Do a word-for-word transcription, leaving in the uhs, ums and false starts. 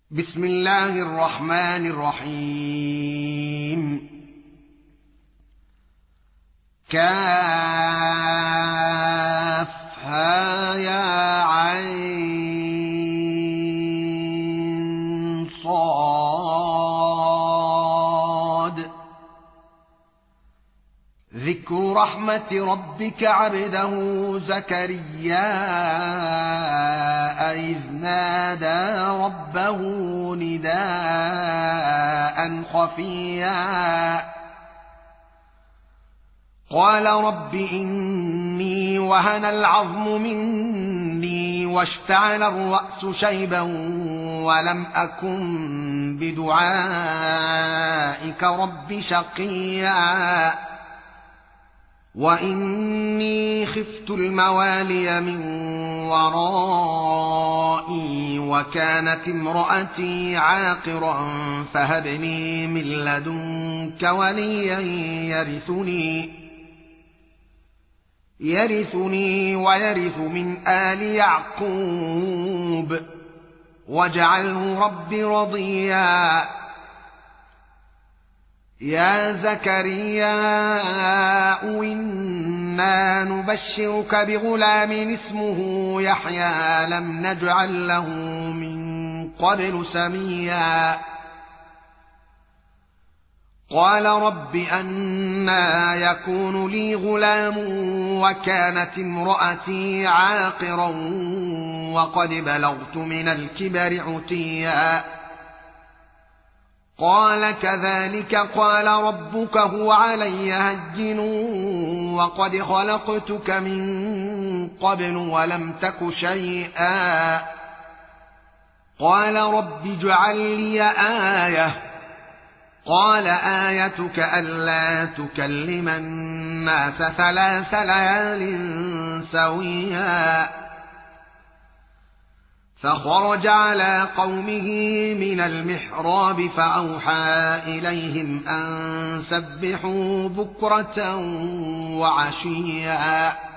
بسم الله الرحمن الرحيم. كافها يا عين صاد. ذكر رحمة ربك عبده زكريا إذ نادى ربه نداء خفيا قال رب إني وهن العظم مني واشتعل الرأس شيبا ولم أكن بدعائك رب شقيا وإني خفت الموالي من ورائي وكانت امرأتي عاقرا فهب لي من لدنك وليا يرثني يرثني ويرث من آل يعقوب واجعله رب رضيا. يا زكريا إنا نبشرك بغلام اسمه يحيى لم نجعل له من قبل سميا. قال رب أنى يكون لي غلام وكانت امرأتي عاقرا وقد بلغت من الكبر عتيا. قال كذلك قال ربك هو علي هين وقد خلقتك من قبل ولم تك شيئا. قال رب اجعل لي آية. قال آيتك ألا تكلم الناس ثلاث ليال سويا. فخرج على قومه من المحراب فأوحى إليهم أن سبحوا بكرة وعشيا